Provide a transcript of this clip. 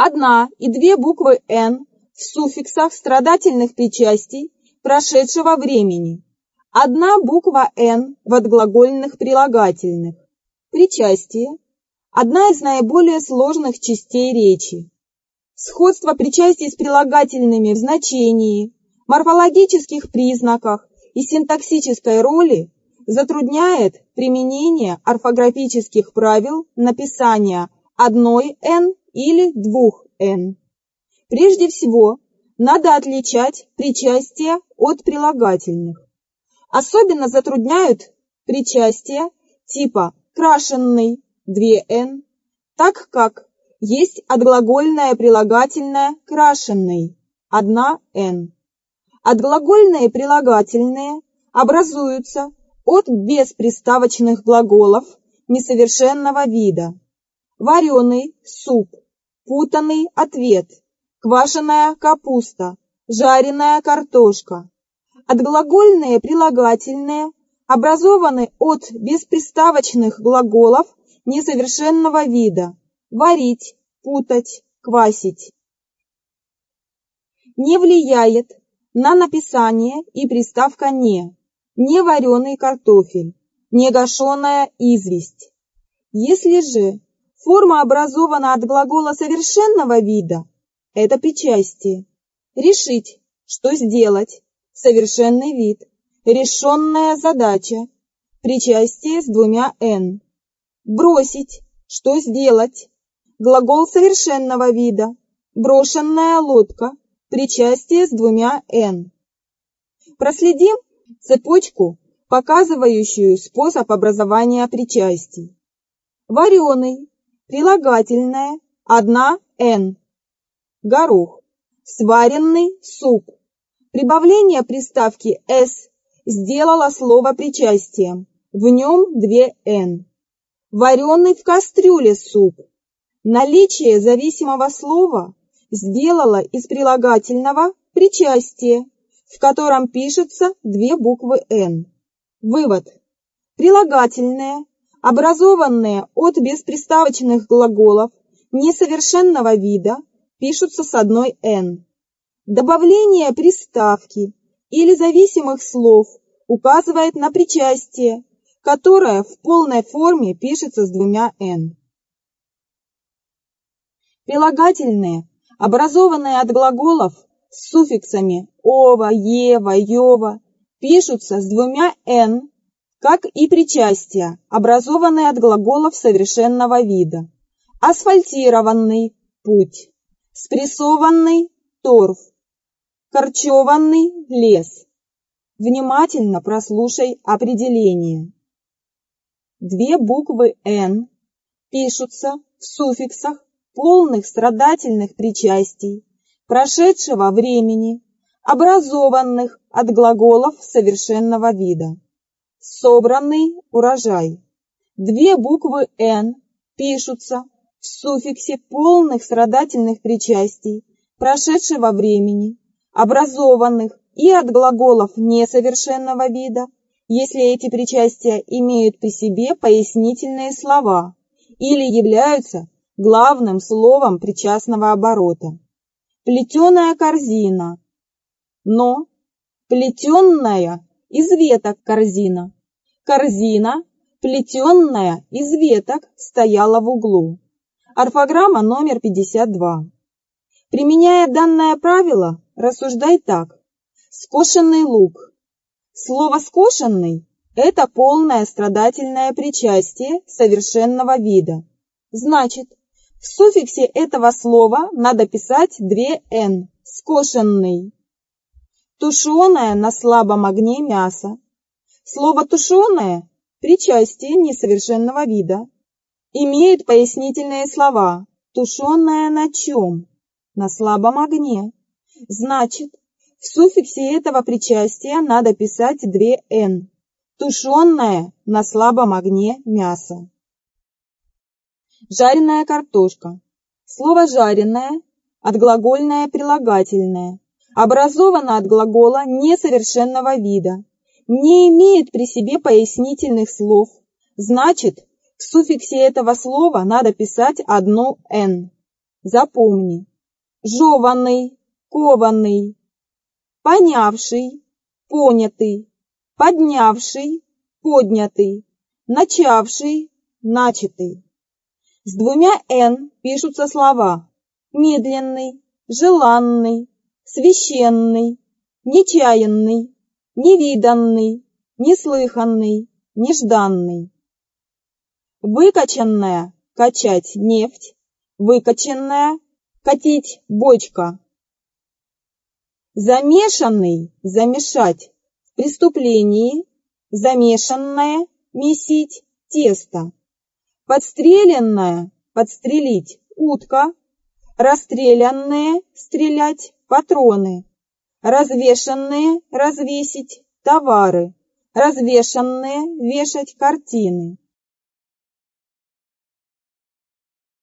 одна и две буквы «н» в суффиксах страдательных причастий прошедшего времени. Одна буква «н» в отглагольных прилагательных. Причастие – одна из наиболее сложных частей речи. Сходство причастий с прилагательными в значении, морфологических признаках и синтаксической роли затрудняет применение орфографических правил написания одной «н» или двух «н». Прежде всего, надо отличать причастия от прилагательных. Особенно затрудняют причастия типа «крашенный» 2«н», так как есть отглагольное прилагательное «крашенный» 1«н». Отглагольные прилагательные образуются от бесприставочных глаголов несовершенного вида. Вареный суп, путанный ответ, квашеная капуста, жареная картошка. Отглагольные прилагательные образованы от бесприставочных глаголов несовершенного вида. Варить, путать, квасить. Не влияет на написание и приставка «не», не вареный картофель, не гашеная известь. Если же форма образована от глагола совершенного вида, это причастие. Решить, что сделать, совершенный вид, решенная задача, причастие с двумя «н». Бросить, что сделать, глагол совершенного вида, брошенная лодка, причастие с двумя «н». Проследим цепочку, показывающую способ образования причастий. Вареный, прилагательное, 1«н». Горох, сваренный суп. Прибавление приставки «с» сделало слово причастием, в нем 2«н». Вареный в кастрюле суп. Наличие зависимого слова сделало из прилагательного причастие, в котором пишутся две буквы «н». Вывод. Прилагательные, образованные от бесприставочных глаголов несовершенного вида, пишутся с одной «н». Добавление приставки или зависимых слов указывает на причастие, которое в полной форме пишется с двумя «н». Прилагательные, образованные от глаголов с суффиксами «ова», «ева», «ёва», пишутся с двумя «н», как и причастия, образованные от глаголов совершенного вида. Асфальтированный – путь, спрессованный – торф, корчеванный – лес. Внимательно прослушай определение. Две буквы «н» пишутся в суффиксах полных страдательных причастий прошедшего времени, образованных от глаголов совершенного вида. Собранный урожай. Две буквы «н» пишутся в суффиксе полных страдательных причастий прошедшего времени, образованных и от глаголов несовершенного вида, если эти причастия имеют при себе пояснительные слова или являются главным словом причастного оборота. Плетеная корзина, но плетенная из веток корзина. Корзина, плетенная из веток, стояла в углу. Орфограмма номер 52. Применяя данное правило, рассуждай так. Скошенный лук. Слово «скошенный» – это полное страдательное причастие совершенного вида. Значит, в суффиксе этого слова надо писать 2«н» – скошенный. Тушеное на слабом огне мясо. Слово «тушеное» – причастие несовершенного вида. Имеет пояснительные слова «тушеное на чем?» На слабом огне. Значит, в суффиксе этого причастия надо писать 2«н». Тушеное на слабом огне мясо. Жареная картошка. Слово «жареная» отглагольное прилагательное, образовано от глагола несовершенного вида, не имеет при себе пояснительных слов, значит, в суффиксе этого слова надо писать одну «н». Запомни. Жеванный, кованный, понявший, понятый, поднявший, поднятый, начавший, начатый. С двумя «н» пишутся слова медленный, желанный, священный, нечаянный, невиданный, неслыханный, нежданный. Выкачанная – качать нефть, выкачанная – катить бочка. Замешанный – замешать в преступлении, замешанное – месить тесто. Подстреленная – подстрелить утка, расстрелянные – стрелять патроны, развешанные – развесить товары, развешанные – вешать картины.